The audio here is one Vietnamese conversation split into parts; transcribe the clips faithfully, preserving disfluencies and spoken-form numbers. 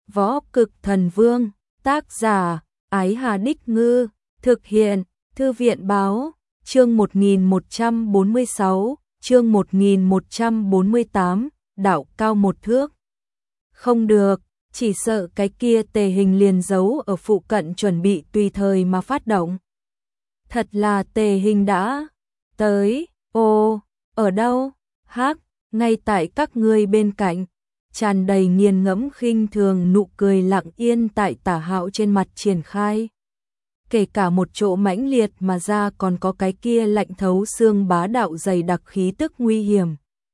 Võ Cực Thần Vương, tác giả, Ái Hà Đích Ngư, thực hiện, Thư viện Báo, chương một nghìn một trăm bốn mươi sáu, chương một nghìn một trăm bốn mươi tám, đạo cao một thước. Không được, chỉ sợ cái kia Tề Hình liền giấu ở phụ cận chuẩn bị tùy thời mà phát động. Thật là Tề Hình đã tới, ô, ở đâu? Hắc, ngay tại các ngươi bên cạnh. Tràn đầy nghiền ngẫm khinh thường nụ cười lặng yên tại Tả Hạo trên mặt triển khai. Kể cả một chỗ mãnh liệt mà ra còn có cái kia lạnh thấu xương bá đạo dày đặc khí tức nguy hiểm.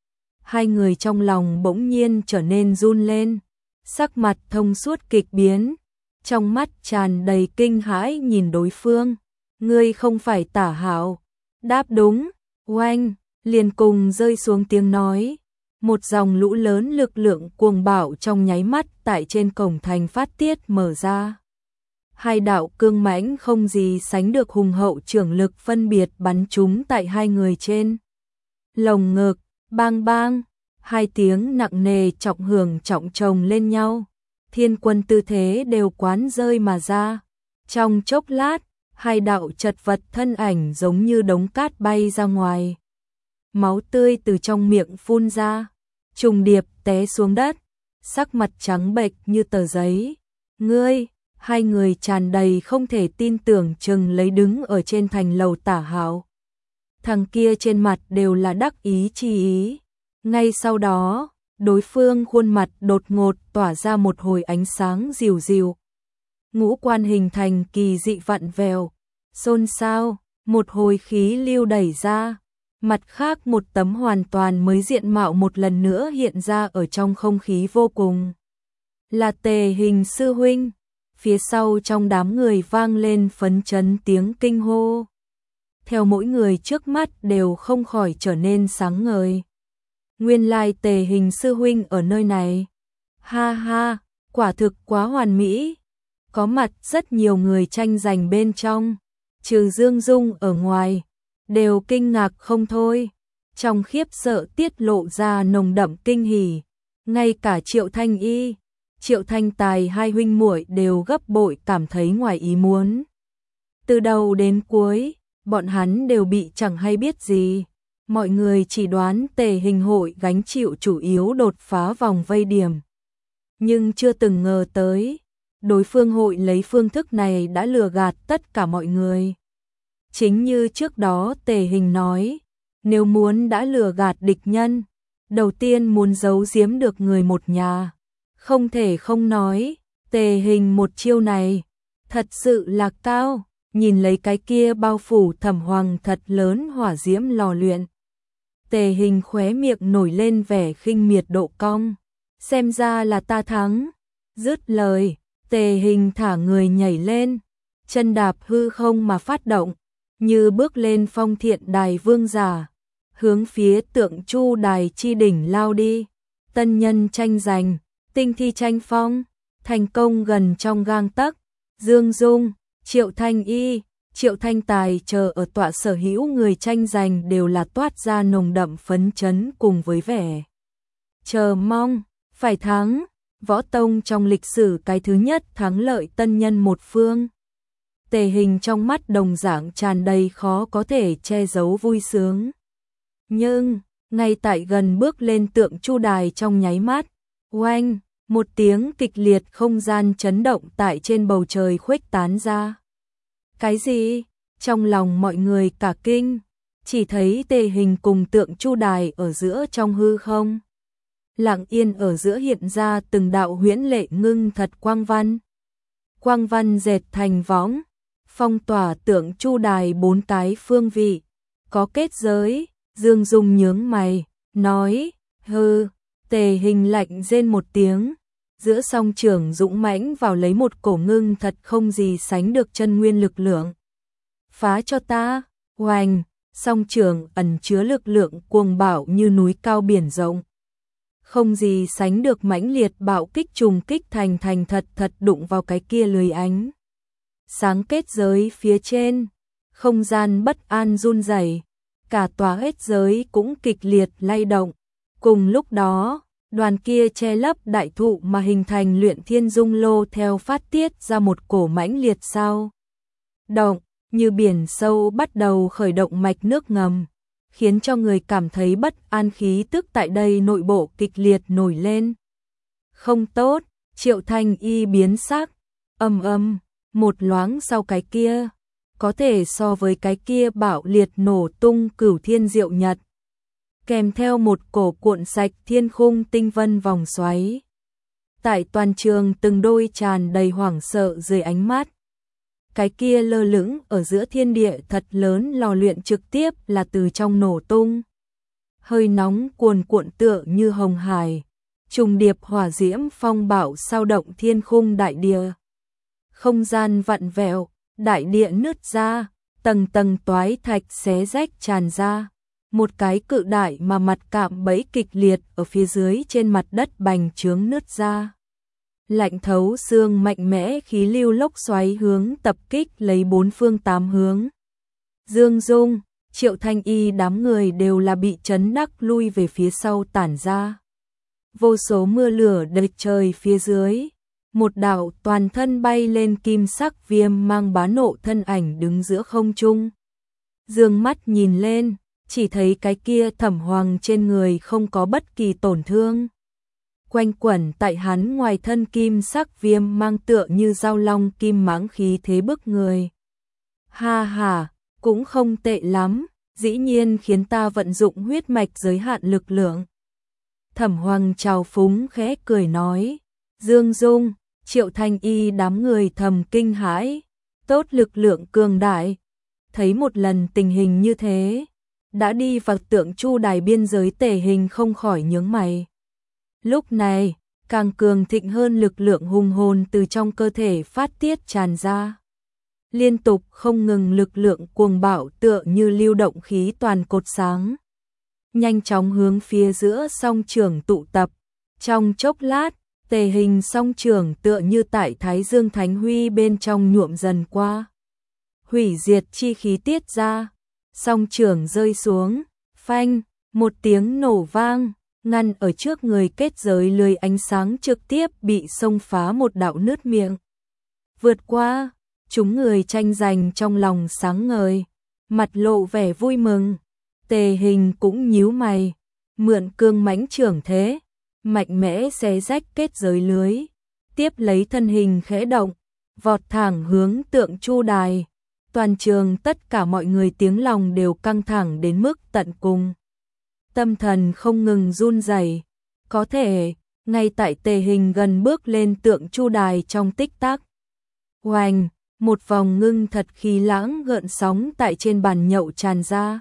Hai người trong lòng bỗng nhiên trở nên run lên, sắc mặt thông suốt kịch biến, trong mắt tràn đầy kinh hãi nhìn đối phương. Ngươi không phải Tả Hạo? Đáp đúng, oanh, liền cùng rơi xuống tiếng nói. Một dòng lũ lớn lực lượng cuồng bạo trong nháy mắt tại trên cổng thành phát tiết mở ra. Hai đạo cương mãnh không gì sánh được hùng hậu trưởng lực phân biệt bắn trúng tại hai người trên lồng ngực, bang bang, hai tiếng nặng nề trọng hưởng trọng chồng lên nhau. Thiên quân tư thế đều quán rơi mà ra. Trong chốc lát, hai đạo chật vật thân ảnh giống như đống cát bay ra ngoài. Máu tươi từ trong miệng phun ra, trùng điệp té xuống đất, sắc mặt trắng bệch như tờ giấy. Ngươi, hai người tràn đầy không thể tin tưởng chừng lấy đứng ở trên thành lầu Tả Hạo. Thằng kia trên mặt đều là đắc ý chi ý. Ngay sau đó, đối phương khuôn mặt đột ngột tỏa ra một hồi ánh sáng dịu dịu. Ngũ quan hình thành kỳ dị vặn vẹo, xôn xao, một hồi khí lưu đẩy ra. Mặt khác một tấm hoàn toàn mới diện mạo một lần nữa hiện ra ở trong không khí vô cùng. Là Tề Hình sư huynh. Phía sau trong đám người vang lên phấn chấn tiếng kinh hô. Theo mỗi người trước mắt đều không khỏi trở nên sáng ngời. Nguyên lai Tề Hình sư huynh ở nơi này. Ha ha, quả thực quá hoàn mỹ. Có mặt rất nhiều người tranh giành bên trong, trừ Dương Dung ở ngoài, đều kinh ngạc không thôi. Trong khiếp sợ tiết lộ ra nồng đậm kinh hỉ. Ngay cả Triệu Thanh Y, Triệu Thanh Tài hai huynh muội đều gấp bội cảm thấy ngoài ý muốn. Từ đầu đến cuối, bọn hắn đều bị chẳng hay biết gì. Mọi người chỉ đoán Tề Hình hội gánh chịu chủ yếu đột phá vòng vây điểm. Nhưng chưa từng ngờ tới, đối phương hội lấy phương thức này đã lừa gạt tất cả mọi người. Chính như trước đó Tề Hình nói, nếu muốn đã lừa gạt địch nhân, đầu tiên muốn giấu giếm được người một nhà. Không thể không nói, Tề Hình một chiêu này, thật sự là cao, nhìn lấy cái kia bao phủ Thẩm Hoàng thật lớn hỏa diễm lò luyện. Tề Hình khóe miệng nổi lên vẻ khinh miệt độ cong, xem ra là ta thắng. Dứt lời, Tề Hình thả người nhảy lên, chân đạp hư không mà phát động, như bước lên phong thiện đài vương giả, hướng phía Tượng Chu đài chi đỉnh lao đi. Tân nhân tranh giành, tinh thi tranh phong, thành công gần trong gang tấc. Dương Dung, Triệu Thanh Y, Triệu Thanh Tài chờ ở tọa sở hữu người tranh giành đều là toát ra nồng đậm phấn chấn cùng với vẻ chờ mong. Phải thắng, võ tông trong lịch sử cái thứ nhất thắng lợi tân nhân một phương. Tề Hình trong mắt đồng dạng tràn đầy khó có thể che giấu vui sướng. Nhưng, ngay tại gần bước lên Tượng Chu đài trong nháy mắt, oanh, một tiếng kịch liệt không gian chấn động tại trên bầu trời khuếch tán ra. Cái gì? Trong lòng mọi người cả kinh, chỉ thấy Tề Hình cùng Tượng Chu đài ở giữa trong hư không. Lặng yên ở giữa hiện ra từng đạo huyễn lệ ngưng thật quang văn. Quang văn dệt thành võng, phong tỏa Tượng Chu đài bốn cái phương vị. Có kết giới, Dương Dung nhướng mày, nói, hừ. Tề Hình lạnh rên một tiếng, giữa song trưởng dũng mãnh vào lấy một cổ ngưng thật không gì sánh được chân nguyên lực lượng. Phá cho ta, oanh, song trưởng ẩn chứa lực lượng cuồng bạo như núi cao biển rộng. Không gì sánh được mãnh liệt bạo kích trùng kích thành thành thật thật đụng vào cái kia lưới ánh sáng kết giới phía trên. Không gian bất an run rẩy, cả tòa kết giới cũng kịch liệt lay động. Cùng lúc đó, Đoàn kia che lấp đại thụ mà hình thành Luyện Thiên Dung Lô theo phát tiết ra một cổ mãnh liệt sao động, như biển sâu bắt đầu khởi động mạch nước ngầm, khiến cho người cảm thấy bất an, khí tức tại đây nội bộ kịch liệt nổi lên. Không tốt, Triệu Thanh Y biến sắc, ầm ầm, một loáng sau cái kia, có thể so với cái kia bạo liệt nổ tung Cửu Thiên Diệu Nhật, kèm theo một cổ cuộn sạch thiên khung tinh vân vòng xoáy. Tại toàn trường từng đôi tràn đầy hoảng sợ dưới ánh mắt. Cái kia lơ lửng ở giữa thiên địa thật lớn lò luyện trực tiếp là từ trong nổ tung. Hơi nóng cuồn cuộn tựa như hồng hải, trùng điệp hỏa diễm phong bạo sao động thiên khung đại địa. Không gian vặn vẹo, đại địa nứt ra, tầng tầng toái thạch xé rách tràn ra. Một cái cự đại mà mặt cạm bẫy kịch liệt ở phía dưới trên mặt đất bành trướng nứt ra. Lạnh thấu xương mạnh mẽ khí lưu lốc xoáy hướng tập kích lấy bốn phương tám hướng. Dương Dung, Triệu Thanh Y đám người đều là bị chấn đắc lui về phía sau tản ra. Vô số mưa lửa đầy trời phía dưới. Một đạo toàn thân bay lên kim sắc viêm mang bá nộ thân ảnh đứng giữa không trung. Dương mắt nhìn lên, chỉ thấy cái kia Thẩm Hoàng trên người không có bất kỳ tổn thương. Quanh quẩn tại hắn ngoài thân kim sắc viêm mang tựa như dao long kim mãng khí thế bức người. Ha ha, cũng không tệ lắm, dĩ nhiên khiến ta vận dụng huyết mạch giới hạn lực lượng. Thẩm Hoàng trào phúng khẽ cười nói, Dương Dung, Triệu Thanh Y đám người thầm kinh hãi, tốt lực lượng cường đại. Thấy một lần tình hình như thế, đã đi vào tượng Chu đài biên giới Tề Hình không khỏi nhướng mày. Lúc này, càng cường thịnh hơn lực lượng hùng hồn từ trong cơ thể phát tiết tràn ra. Liên tục không ngừng lực lượng cuồng bạo tựa như lưu động khí toàn cột sáng. Nhanh chóng hướng phía giữa song trường tụ tập. Trong chốc lát, Tề Hình song trường tựa như tại Thái Dương Thánh Huy bên trong nhuộm dần qua. Hủy diệt chi khí tiết ra, song trường rơi xuống, phanh, một tiếng nổ vang, ngăn ở trước người kết giới lưới ánh sáng trực tiếp bị xông phá một đạo nứt miệng. Vượt qua, chúng người tranh giành trong lòng sáng ngời, mặt lộ vẻ vui mừng. Tề Hình cũng nhíu mày, mượn cương mãnh trưởng thế, mạnh mẽ xé rách kết giới lưới, tiếp lấy thân hình khẽ động, vọt thẳng hướng tượng Chu đài. Toàn trường tất cả mọi người tiếng lòng đều căng thẳng đến mức tận cùng. Tâm thần không ngừng run rẩy, có thể, ngay tại Tề Hình gần bước lên tượng Chu đài trong tích tắc. Oanh, một vòng ngưng thật khí lãng gợn sóng tại trên bàn nhậu tràn ra.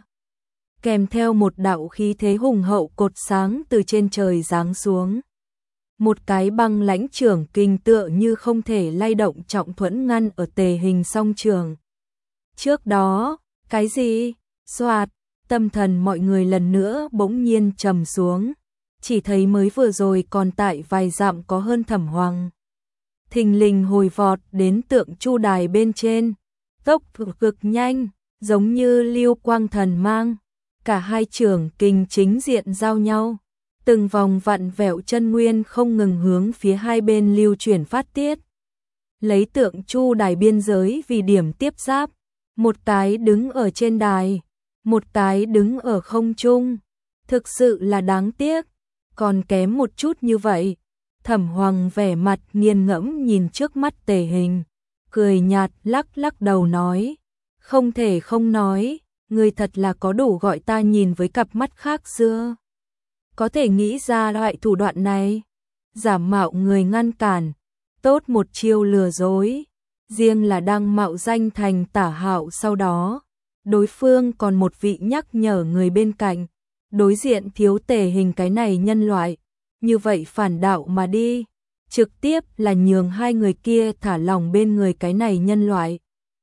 Kèm theo một đạo khí thế hùng hậu cột sáng từ trên trời giáng xuống. Một cái băng lãnh trưởng kình tựa như không thể lay động trọng thuẫn ngăn ở Tề Hình song trường. Trước đó, cái gì? Soạt, tâm thần mọi người lần nữa bỗng nhiên trầm xuống. Chỉ thấy mới vừa rồi còn tại vài dặm có hơn Thẩm Hoàng. Thình lình hồi vọt đến tượng Chu đài bên trên. Tốc cực nhanh, giống như lưu quang thần mang. Cả hai trường kình chính diện giao nhau. Từng vòng vặn vẹo chân nguyên không ngừng hướng phía hai bên lưu chuyển phát tiết. Lấy tượng Chu đài biên giới vì điểm tiếp giáp. Một cái đứng ở trên đài, một cái đứng ở không trung. Thực sự là đáng tiếc, còn kém một chút như vậy. Thẩm Hoàng vẻ mặt nghiền ngẫm nhìn trước mắt Tề Hình, cười nhạt lắc lắc đầu nói, không thể không nói, người thật là có đủ gọi ta nhìn với cặp mắt khác xưa. Có thể nghĩ ra loại thủ đoạn này, giả mạo người ngăn cản, tốt một chiêu lừa dối. Riêng là đang mạo danh thành Tả Hạo sau đó, đối phương còn một vị nhắc nhở người bên cạnh, đối diện thiếu Tề Hình cái này nhân loại, như vậy phản đạo mà đi, trực tiếp là nhường hai người kia thả lòng bên người cái này nhân loại.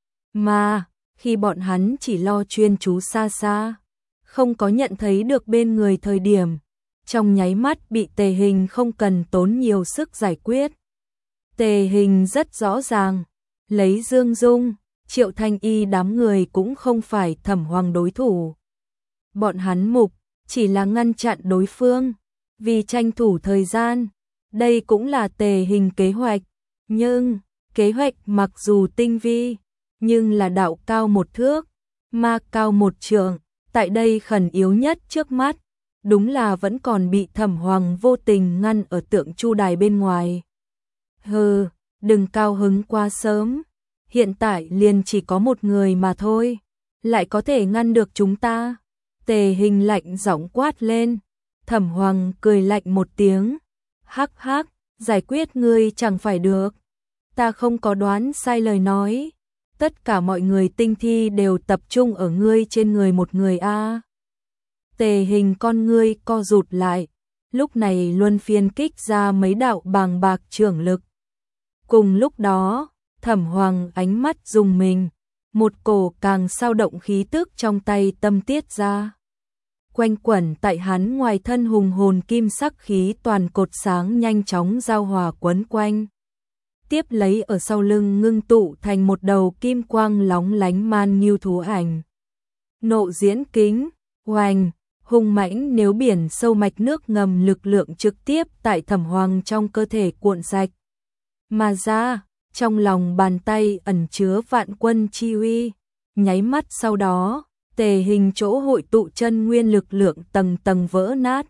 Mà, khi bọn hắn chỉ lo chuyên chú xa xa, không có nhận thấy được bên người thời điểm, trong nháy mắt bị Tề Hình không cần tốn nhiều sức giải quyết. Tề Hình rất rõ ràng, lấy Dương Dung, Triệu Thanh Y đám người cũng không phải Thẩm Hoàng đối thủ. Bọn hắn mục chỉ là ngăn chặn đối phương, Vì tranh thủ thời gian, đây cũng là Tề Hình kế hoạch, nhưng kế hoạch mặc dù tinh vi, nhưng là đạo cao một thước, ma cao một trượng, tại đây khẩn yếu nhất trước mắt, đúng là vẫn còn bị Thẩm Hoàng vô tình ngăn ở Tượng Chu đài bên ngoài. Hừ, đừng cao hứng quá sớm, hiện tại liền chỉ có một người mà thôi, lại có thể ngăn được chúng ta. Tề Hình lạnh giọng quát lên. Thẩm Hoàng cười lạnh một tiếng, hắc hắc, giải quyết ngươi chẳng phải được. Ta không có đoán sai lời nói, tất cả mọi người tinh thi đều tập trung ở ngươi trên người một người a. Tề Hình con ngươi co rụt lại, lúc này luân phiên kích ra mấy đạo bàng bạc trưởng lực. Cùng lúc đó, Thẩm Hoàng ánh mắt rùng mình, một cổ càng sao động khí tức trong tay tâm tiết ra. Quanh quẩn tại hắn ngoài thân hùng hồn kim sắc khí toàn cột sáng nhanh chóng giao hòa quấn quanh. Tiếp lấy ở sau lưng ngưng tụ thành một đầu kim quang lóng lánh man nghiêu thú ảnh. Nộ diễn kính, hoành, hung mãnh nếu biển sâu mạch nước ngầm lực lượng trực tiếp tại Thẩm Hoàng trong cơ thể cuộn sạch. Mà ra, trong lòng bàn tay ẩn chứa vạn quân chi uy, nháy mắt sau đó, Tề Hình chỗ hội tụ chân nguyên lực lượng tầng tầng vỡ nát.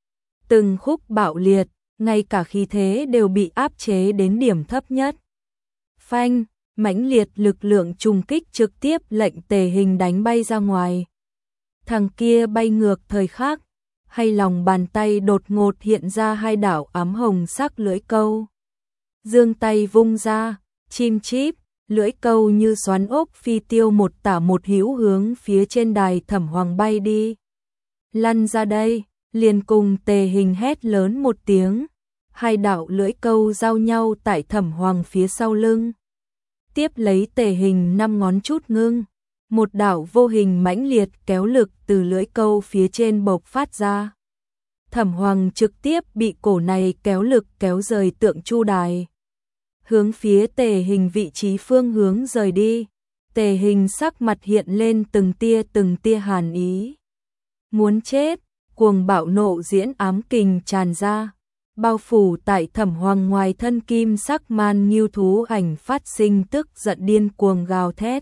Từng khúc bạo liệt, ngay cả khí thế đều bị áp chế đến điểm thấp nhất. Phanh, mãnh liệt lực lượng trùng kích trực tiếp lệnh Tề Hình đánh bay ra ngoài. Thằng kia bay ngược thời khắc, hay lòng bàn tay đột ngột hiện ra hai đạo ám hồng sắc lưỡi câu. Dương tay vung ra, chim chíp, lưỡi câu như xoắn ốc phi tiêu một tả một hữu hướng phía trên đài Thẩm Hoàng bay đi. Lăn ra đây, liền cùng Tề Hình hét lớn một tiếng, hai đạo lưỡi câu giao nhau tại Thẩm Hoàng phía sau lưng. Tiếp lấy Tề Hình năm ngón chút ngưng, một đạo vô hình mãnh liệt kéo lực từ lưỡi câu phía trên bộc phát ra. Thẩm Hoàng trực tiếp bị cổ này kéo lực kéo rời Tượng Chu đài, hướng phía Tề Hình vị trí phương hướng rời đi. Tề Hình sắc mặt hiện lên từng tia từng tia hàn ý. Muốn chết, cuồng bạo nộ diễn ám kình tràn ra, bao phủ tại Thẩm Hoàng ngoài thân kim sắc man nghiêu thú ảnh phát sinh tức giận điên cuồng gào thét.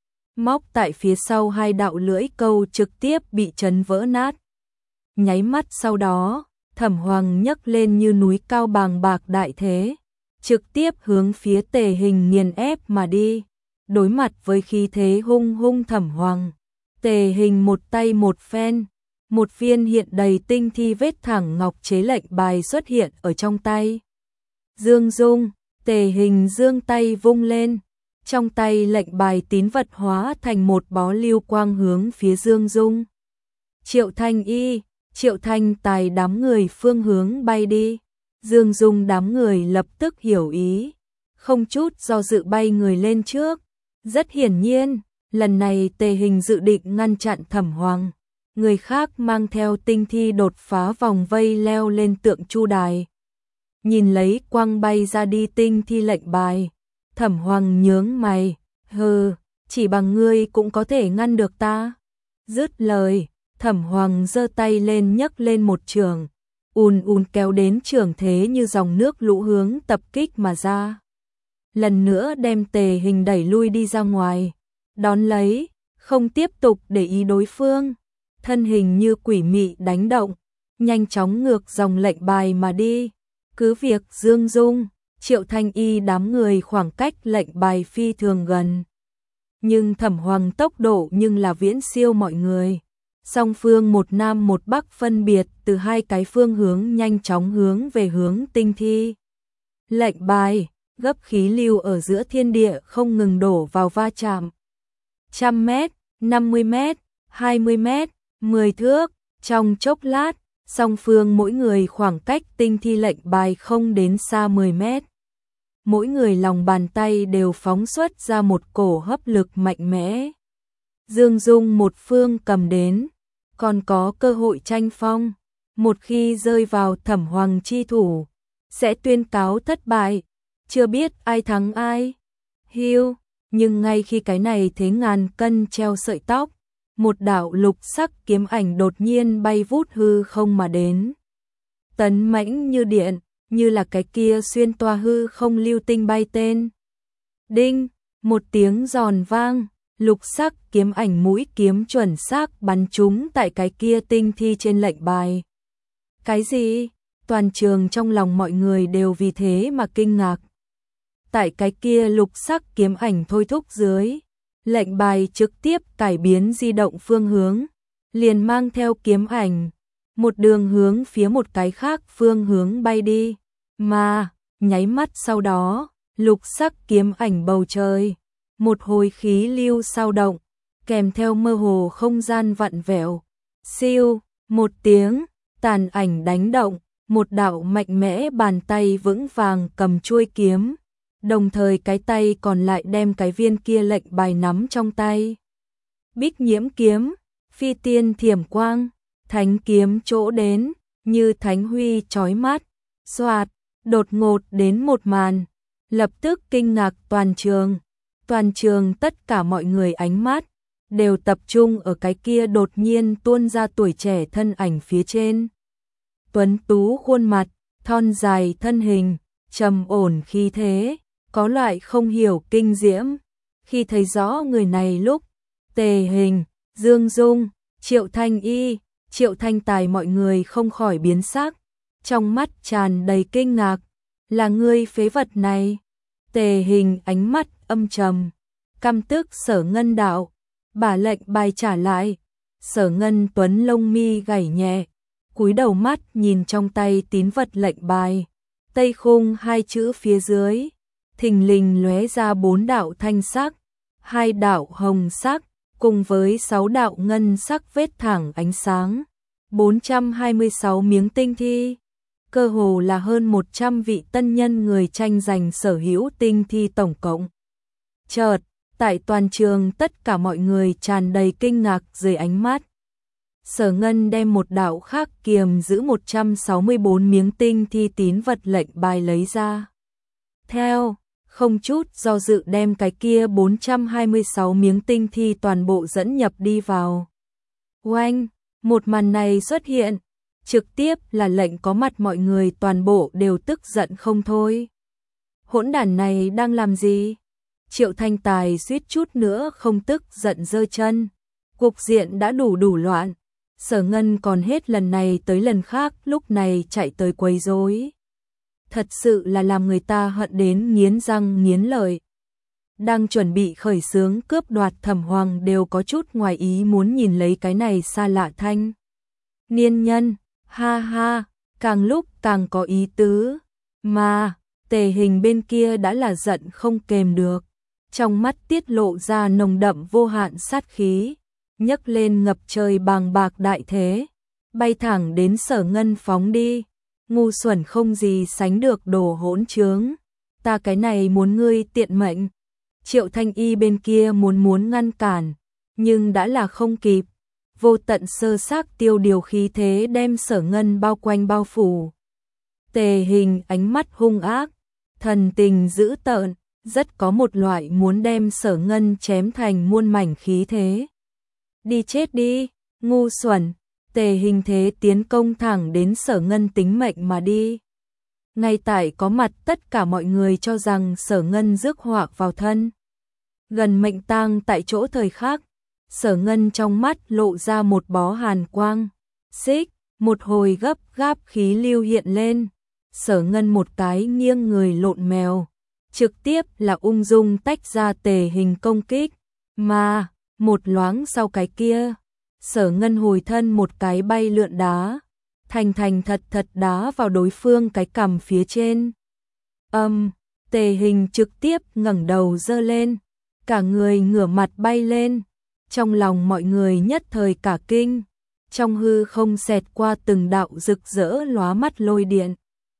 Móc tại phía sau hai đạo lưỡi câu trực tiếp bị chấn vỡ nát. Nháy mắt sau đó, Thẩm Hoàng nhấc lên như núi cao bàng bạc đại thế, trực tiếp hướng phía Tề Hình nghiền ép mà đi. Đối mặt với khí thế hung hung Thẩm Hoàng, Tề Hình một tay một phen, một viên hiện đầy tinh thi vết thẳng ngọc chế lệnh bài xuất hiện ở trong tay. Dương Dung, Tề Hình giương tay vung lên, trong tay lệnh bài tín vật hóa thành một bó lưu quang hướng phía Dương Dung, Triệu Thanh Y, Triệu Thanh Tài đám người phương hướng bay đi. Dương Dung đám người lập tức hiểu ý, không chút do dự bay người lên trước. Rất hiển nhiên, lần này Tề Hình dự định ngăn chặn Thẩm Hoàng, người khác mang theo tinh thi đột phá vòng vây leo lên Tượng Chu đài. Nhìn lấy quang bay ra đi tinh thi lệnh bài, Thẩm Hoàng nhướng mày, hừ, chỉ bằng ngươi cũng có thể ngăn được ta. Dứt lời, Thẩm Hoàng giơ tay lên nhấc lên một trường, ùn ùn kéo đến trường thế như dòng nước lũ hướng tập kích mà ra. Lần nữa đem Tề Hình đẩy lui đi ra ngoài, đón lấy, không tiếp tục để ý đối phương, thân hình như quỷ mị đánh động, nhanh chóng ngược dòng lệnh bài mà đi. Cứ việc Dương Dung, Triệu Thanh Y đám người khoảng cách lệnh bài phi thường gần, nhưng Thẩm Hoàng tốc độ nhưng là viễn siêu mọi người. Song phương một nam một bắc phân biệt từ hai cái phương hướng nhanh chóng hướng về hướng tinh thi. Lệnh bài, gấp khí lưu ở giữa thiên địa không ngừng đổ vào va chạm. Trăm mét, năm mươi mét, hai mươi mét, mười thước, trong chốc lát, song phương mỗi người khoảng cách tinh thi lệnh bài không đến xa mười mét. Mỗi người lòng bàn tay đều phóng xuất ra một cổ hấp lực mạnh mẽ. Dương Dung một phương cầm đến, còn có cơ hội tranh phong, một khi rơi vào Thẩm Hoàng chi thủ, sẽ tuyên cáo thất bại, chưa biết ai thắng ai. Hiu, nhưng ngay khi cái này thế ngàn cân treo sợi tóc, một đạo lục sắc kiếm ảnh đột nhiên bay vút hư không mà đến. tấn mãnh như điện, như là cái kia xuyên toa hư không lưu tinh bay tên. Đinh, một tiếng giòn vang, lục sắc kiếm ảnh mũi kiếm chuẩn xác bắn trúng tại cái kia tinh thi trên lệnh bài. Cái gì? Toàn trường trong lòng mọi người đều vì thế mà kinh ngạc. Tại cái kia lục sắc kiếm ảnh thôi thúc dưới, lệnh bài trực tiếp cải biến di động phương hướng, liền mang theo kiếm ảnh, một đường hướng phía một cái khác phương hướng bay đi, mà nháy mắt sau đó, lục sắc kiếm ảnh bầu trời, một hồi khí lưu sao động, kèm theo mơ hồ không gian vặn vẹo, siêu, một tiếng, tàn ảnh đánh động, một đạo mạnh mẽ bàn tay vững vàng cầm chuôi kiếm, đồng thời cái tay còn lại đem cái viên kia lệnh bài nắm trong tay. Bích nhiễm kiếm, phi tiên thiểm quang, thánh kiếm chỗ đến, như thánh huy chói mắt, xoạt, đột ngột đến một màn, lập tức kinh ngạc toàn trường. Toàn trường tất cả mọi người ánh mắt đều tập trung ở cái kia đột nhiên tuôn ra tuổi trẻ thân ảnh phía trên. Tuấn tú khuôn mặt, thon dài thân hình, trầm ổn khí thế, có loại không hiểu kinh diễm. Khi thấy rõ người này lúc, Tề Hình, Dương Dung, Triệu Thanh Y, Triệu Thanh Tài mọi người không khỏi biến sắc, trong mắt tràn đầy kinh ngạc, là ngươi phế vật này. Tề Hình ánh mắt âm trầm, căm tức Sở Ngân đạo, bả lệnh bài trả lại. Sở Ngân Tuấn lông mi gảy nhẹ, cúi đầu mắt nhìn trong tay tín vật lệnh bài, Tây Khung hai chữ phía dưới, thình lình lóe ra bốn đạo thanh sắc, hai đạo hồng sắc, cùng với sáu đạo ngân sắc vết thẳng ánh sáng, bốn trăm hai mươi sáu miếng tinh thi, cơ hồ là hơn một trăm vị tân nhân người tranh giành sở hữu tinh thi tổng cộng. Chợt, tại toàn trường tất cả mọi người tràn đầy kinh ngạc dưới ánh mắt. Sở Ngân đem một đạo khác kiềm giữ một trăm sáu mươi bốn miếng tinh thi tín vật lệnh bài lấy ra. Theo, không chút do dự đem cái kia bốn trăm hai mươi sáu miếng tinh thi toàn bộ dẫn nhập đi vào. Oanh, một màn này xuất hiện, trực tiếp là lệnh có mặt mọi người toàn bộ đều tức giận không thôi. Hỗn đản này đang làm gì? Triệu Thanh Tài suýt chút nữa không tức giận giơ chân. Cục diện đã đủ đủ loạn. Sở Ngân còn hết lần này tới lần khác lúc này chạy tới quấy rối. Thật sự là làm người ta hận đến nghiến răng nghiến lợi. Đang chuẩn bị khởi xướng cướp đoạt Thẩm Hoàng đều có chút ngoài ý muốn nhìn lấy cái này xa lạ thanh niên nhân, ha ha, càng lúc càng có ý tứ, mà Tề Hình bên kia đã là giận không kềm được, trong mắt tiết lộ ra nồng đậm vô hạn sát khí, nhấc lên ngập trời bàng bạc đại thế, bay thẳng đến Sở Ngân phóng đi. Ngu xuẩn không gì sánh được đồ hỗn trướng, ta cái này muốn ngươi tiện mệnh. Triệu Thanh Y bên kia muốn muốn ngăn cản, nhưng đã là không kịp, vô tận sơ xác tiêu điều khí thế đem Sở Ngân bao quanh bao phủ. Tề Hình ánh mắt hung ác, thần tình dữ tợn, rất có một loại muốn đem Sở Ngân chém thành muôn mảnh khí thế. Đi chết đi, ngu xuẩn. Tề Hình thế tiến công thẳng đến Sở Ngân tính mệnh mà đi. Ngay tại có mặt tất cả mọi người cho rằng Sở Ngân rước họa vào thân. Gần mệnh tang tại chỗ thời khắc, Sở Ngân trong mắt lộ ra một bó hàn quang. Xích, một hồi gấp gáp khí lưu hiện lên. Sở Ngân một cái nghiêng người lộn mèo, trực tiếp là ung dung tách ra Tề Hình công kích. Mà, một loáng sau cái kia, Sở Ngân hồi thân một cái bay lượn đá, thành thành thật thật đá vào đối phương cái cằm phía trên. Âm, um, Tề Hình trực tiếp ngẩng đầu giơ lên, cả người ngửa mặt bay lên, trong lòng mọi người nhất thời cả kinh, trong hư không xẹt qua từng đạo rực rỡ lóa mắt lôi điện.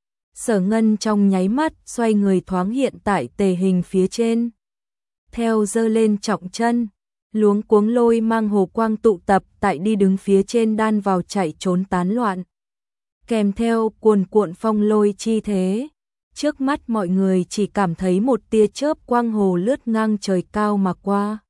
Sở Ngân trong nháy mắt xoay người thoáng hiện tại Tề Hình phía trên, theo giơ lên trọng chân. Luống cuống lôi mang hồ quang tụ tập tại đi đứng phía trên đan vào chạy trốn tán loạn. Kèm theo cuồn cuộn phong lôi chi thế, trước mắt mọi người chỉ cảm thấy một tia chớp quang hồ lướt ngang trời cao mà qua.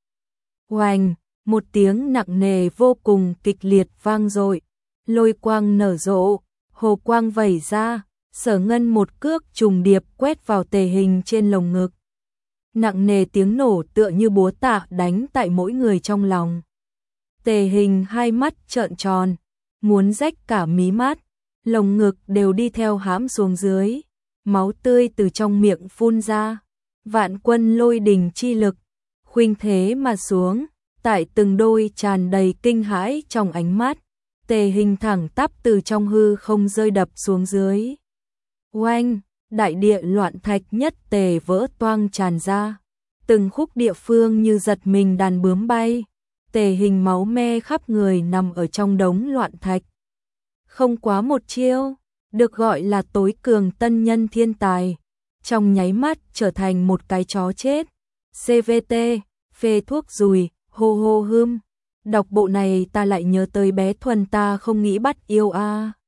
Oành, một tiếng nặng nề vô cùng kịch liệt vang dội, lôi quang nở rộ, Hồ quang vẩy ra, Sở Ngân một cước trùng điệp quét vào Tề Hình trên lồng ngực. Nặng nề tiếng nổ tựa như búa tạ đánh tại mỗi người trong lòng. Tề Hình hai mắt trợn tròn, muốn rách cả mí mắt, lồng ngực đều đi theo hãm xuống dưới, máu tươi từ trong miệng phun ra. Vạn quân lôi đình chi lực, khuynh thế mà xuống, tại từng đôi tràn đầy kinh hãi trong ánh mắt, Tề Hình thẳng tắp từ trong hư không rơi đập xuống dưới. Oanh, đại địa loạn thạch nhất tề vỡ toang tràn ra, từng khúc địa phương như giật mình đàn bướm bay, Tề Hình máu me khắp người nằm ở trong đống loạn thạch. Không quá một chiêu, được gọi là tối cường tân nhân thiên tài, trong nháy mắt trở thành một cái chó chết. xê vê tê, phê thuốc rùi, hô hô hưm. Đọc bộ này ta lại nhớ tới bé Thuần ta không nghĩ bắt yêu a. À.